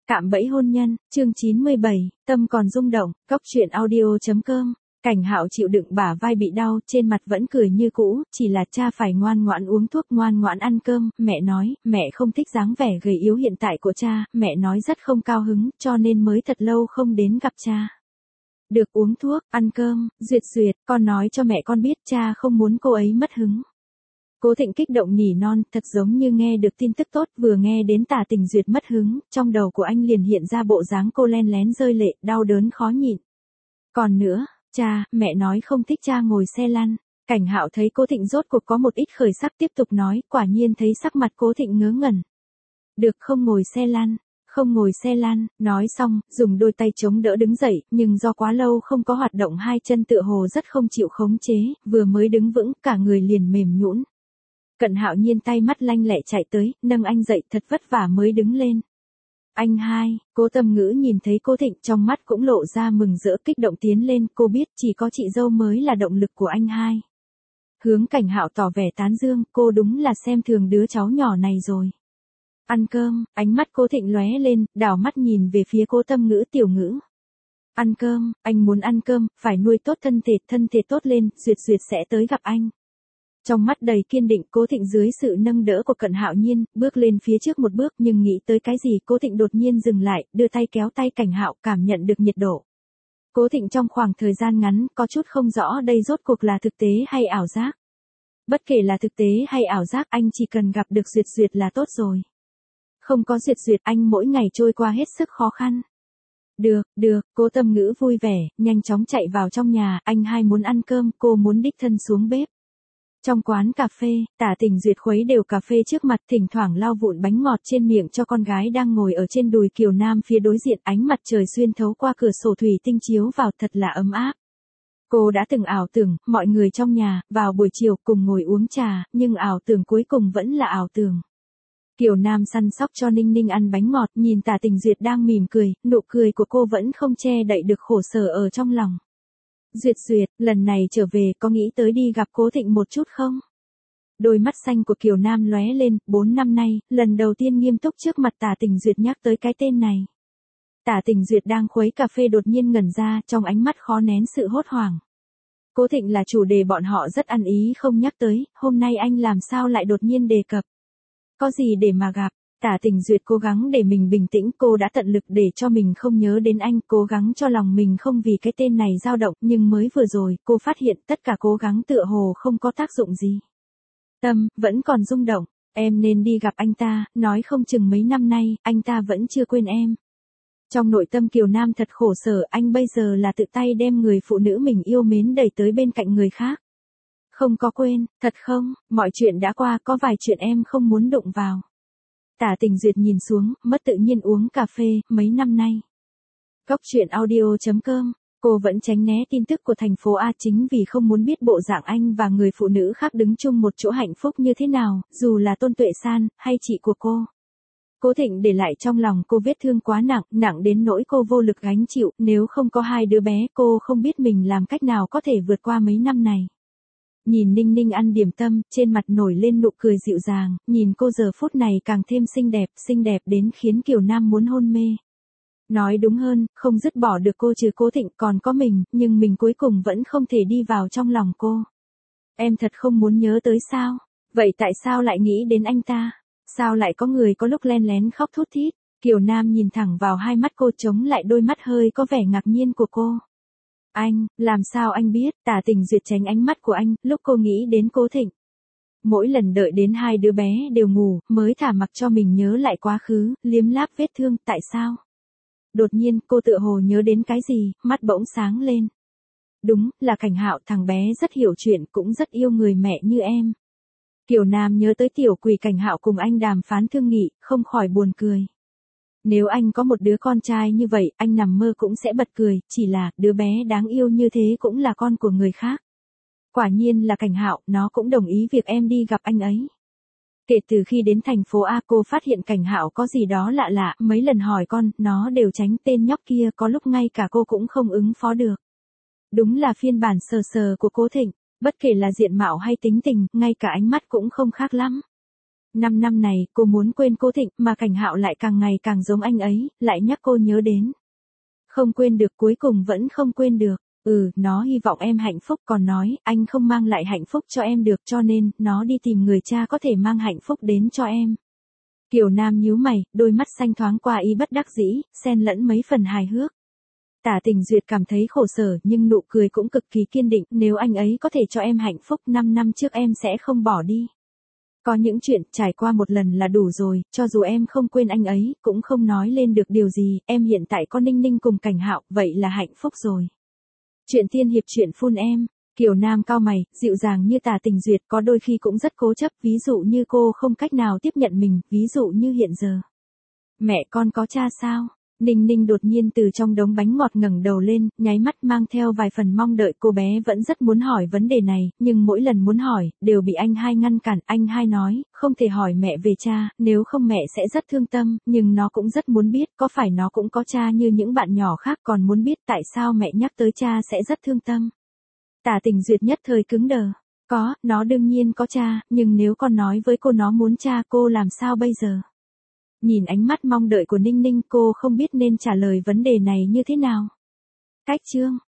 Cạm bẫy hôn nhân, chương 97, tâm còn rung động, góc truyện audio.com. Cảnh Hạo chịu đựng bả vai bị đau, trên mặt vẫn cười như cũ, chỉ là cha phải ngoan ngoãn uống thuốc, ngoan ngoãn ăn cơm. Mẹ nói, mẹ không thích dáng vẻ gầy yếu hiện tại của cha, mẹ nói rất không cao hứng, cho nên mới thật lâu không đến gặp cha. Được uống thuốc, ăn cơm, Duyệt, con nói cho mẹ con biết cha không muốn cô ấy mất hứng. Cố Thịnh kích động nỉ non, thật giống như nghe được tin tức tốt, vừa nghe đến Tả Tình Duyệt mất hứng, trong đầu của anh liền hiện ra bộ dáng cô len lén rơi lệ, đau đớn khó nhịn. Còn nữa, cha, mẹ nói không thích cha ngồi xe lăn. Cảnh Hạo thấy Cố Thịnh rốt cuộc có một ít khởi sắc, tiếp tục nói, quả nhiên thấy sắc mặt Cố Thịnh ngớ ngẩn. Được không ngồi xe lăn. Không ngồi xe lăn, nói xong, dùng đôi tay chống đỡ đứng dậy, nhưng do quá lâu không có hoạt động hai chân tựa hồ rất không chịu khống chế, vừa mới đứng vững, cả người liền mềm nhũn. Cận Hạo Nhiên tay mắt lanh lẹ chạy tới, nâng anh dậy, thật vất vả mới đứng lên. Anh hai, Cố Tâm Ngữ nhìn thấy Cố Thịnh, trong mắt cũng lộ ra mừng rỡ, kích động tiến lên, cô biết chỉ có chị dâu mới là động lực của anh hai. Hướng Cảnh Hạo tỏ vẻ tán dương, cô đúng là xem thường đứa cháu nhỏ này rồi. Ăn cơm, ánh mắt Cố Thịnh lóe lên, đảo mắt nhìn về phía Cố Tâm Ngữ, Tiểu Ngữ. Ăn cơm, anh muốn ăn cơm, phải nuôi tốt thân thể tốt lên, Duyệt sẽ tới gặp anh. Trong mắt đầy kiên định, Cố Thịnh dưới sự nâng đỡ của Cận Hạo Nhiên, bước lên phía trước một bước, nhưng nghĩ tới cái gì, Cố Thịnh đột nhiên dừng lại, đưa tay kéo tay Cảnh Hạo, cảm nhận được nhiệt độ. Cố Thịnh trong khoảng thời gian ngắn, có chút không rõ đây rốt cuộc là thực tế hay ảo giác. Bất kể là thực tế hay ảo giác, anh chỉ cần gặp được Duyệt là tốt rồi. Không có Duyệt, anh mỗi ngày trôi qua hết sức khó khăn. Được, Cố Tâm Ngữ vui vẻ, nhanh chóng chạy vào trong nhà, anh hai muốn ăn cơm, cô muốn đích thân xuống bếp. Trong quán cà phê, Tả Tình Duyệt khuấy đều cà phê trước mặt, thỉnh thoảng lau vụn bánh ngọt trên miệng cho con gái đang ngồi ở trên đùi Kiều Nam phía đối diện, ánh mặt trời xuyên thấu qua cửa sổ thủy tinh chiếu vào, thật là ấm áp. Cô đã từng ảo tưởng, mọi người trong nhà, vào buổi chiều cùng ngồi uống trà, nhưng ảo tưởng cuối cùng vẫn là ảo tưởng. Kiều Nam săn sóc cho Ninh Ninh ăn bánh ngọt, nhìn Tả Tình Duyệt đang mỉm cười, nụ cười của cô vẫn không che đậy được khổ sở ở trong lòng. Duyệt, lần này trở về có nghĩ tới đi gặp Cố Thịnh một chút không? Đôi mắt xanh của Kiều Nam lóe lên, 4 năm nay, lần đầu tiên nghiêm túc trước mặt Tả Tình Duyệt nhắc tới cái tên này. Tả Tình Duyệt đang khuấy cà phê đột nhiên ngẩn ra, trong ánh mắt khó nén sự hốt hoảng. Cố Thịnh là chủ đề bọn họ rất ăn ý không nhắc tới, hôm nay anh làm sao lại đột nhiên đề cập? Có gì để mà gặp? Tả Tình Duyệt cố gắng để mình bình tĩnh, cô đã tận lực để cho mình không nhớ đến anh, cố gắng cho lòng mình không vì cái tên này dao động, nhưng mới vừa rồi, cô phát hiện tất cả cố gắng tựa hồ không có tác dụng gì. Tâm, vẫn còn rung động, em nên đi gặp anh ta, nói không chừng mấy năm nay, anh ta vẫn chưa quên em. Trong nội tâm Kiều Nam thật khổ sở, anh bây giờ là tự tay đem người phụ nữ mình yêu mến đẩy tới bên cạnh người khác. Không có quên, thật không, mọi chuyện đã qua, có vài chuyện em không muốn đụng vào. Tả Tình Duyệt nhìn xuống, mất tự nhiên uống cà phê, mấy năm nay. Góc truyện audio.com, cô vẫn tránh né tin tức của thành phố A chính vì không muốn biết bộ dạng anh và người phụ nữ khác đứng chung một chỗ hạnh phúc như thế nào, dù là Tôn Tuệ San, hay chị của cô. Cố Thịnh để lại trong lòng cô vết thương quá nặng đến nỗi cô vô lực gánh chịu, nếu không có hai đứa bé cô không biết mình làm cách nào có thể vượt qua mấy năm này. Nhìn Ninh Ninh ăn điểm tâm, trên mặt nổi lên nụ cười dịu dàng, nhìn cô giờ phút này càng thêm xinh đẹp đến khiến Kiều Nam muốn hôn mê. Nói đúng hơn, không dứt bỏ được cô trừ Cố Thịnh còn có mình, nhưng mình cuối cùng vẫn không thể đi vào trong lòng cô. Em thật không muốn nhớ tới sao? Vậy tại sao lại nghĩ đến anh ta? Sao lại có người có lúc len lén khóc thút thít? Kiều Nam nhìn thẳng vào hai mắt cô, chống lại đôi mắt hơi có vẻ ngạc nhiên của cô. Anh, làm sao anh biết? Tả Tình Duyệt tránh ánh mắt của anh, lúc cô nghĩ đến Cố Thịnh. Mỗi lần đợi đến hai đứa bé đều ngủ, mới thả mặc cho mình nhớ lại quá khứ, liếm láp vết thương, tại sao? Đột nhiên, cô tựa hồ nhớ đến cái gì, mắt bỗng sáng lên. Đúng, là Cảnh Hạo, thằng bé rất hiểu chuyện, cũng rất yêu người mẹ như em. Kiều Nam nhớ tới tiểu quỷ Cảnh Hạo cùng anh đàm phán thương nghị, không khỏi buồn cười. Nếu anh có một đứa con trai như vậy, anh nằm mơ cũng sẽ bật cười, chỉ là, đứa bé đáng yêu như thế cũng là con của người khác. Quả nhiên là Cảnh Hạo, nó cũng đồng ý việc em đi gặp anh ấy. Kể từ khi đến thành phố A, cô phát hiện Cảnh Hạo có gì đó lạ, mấy lần hỏi con, nó đều tránh, tên nhóc kia có lúc ngay cả cô cũng không ứng phó được. Đúng là phiên bản sờ của Cố Thịnh, bất kể là diện mạo hay tính tình, ngay cả ánh mắt cũng không khác lắm. 5 năm này, cô muốn quên Cố Thịnh, mà Cảnh Hạo lại càng ngày càng giống anh ấy, lại nhắc cô nhớ đến. Không quên được, cuối cùng vẫn không quên được. Nó hy vọng em hạnh phúc, còn nói, anh không mang lại hạnh phúc cho em được, cho nên, nó đi tìm người cha có thể mang hạnh phúc đến cho em. Kiều Nam nhíu mày, đôi mắt xanh thoáng qua ý bất đắc dĩ, xen lẫn mấy phần hài hước. Tả Tình Duyệt cảm thấy khổ sở, nhưng nụ cười cũng cực kỳ kiên định, nếu anh ấy có thể cho em hạnh phúc 5 năm trước em sẽ không bỏ đi. Có những chuyện trải qua một lần là đủ rồi, cho dù em không quên anh ấy, cũng không nói lên được điều gì, em hiện tại có Ninh Ninh cùng Cảnh Hạo, vậy là hạnh phúc rồi. Chuyện tiên hiệp chuyện phun em. Kiều Nam cau mày, dịu dàng như Tả Tình Duyệt, có đôi khi cũng rất cố chấp, ví dụ như cô không cách nào tiếp nhận mình, ví dụ như hiện giờ. Mẹ con có cha sao? Ninh Ninh đột nhiên từ trong đống bánh ngọt ngẩng đầu lên, nháy mắt mang theo vài phần mong đợi, cô bé vẫn rất muốn hỏi vấn đề này, nhưng mỗi lần muốn hỏi, đều bị anh hai ngăn cản, anh hai nói, không thể hỏi mẹ về cha, nếu không mẹ sẽ rất thương tâm, nhưng nó cũng rất muốn biết, có phải nó cũng có cha như những bạn nhỏ khác, còn muốn biết tại sao mẹ nhắc tới cha sẽ rất thương tâm. Tả Tình Duyệt nhất thời cứng đờ, có, nó đương nhiên có cha, nhưng nếu con nói với cô nó muốn cha, cô làm sao bây giờ? Nhìn ánh mắt mong đợi của Ninh Ninh, cô không biết nên trả lời vấn đề này như thế nào. Cách chương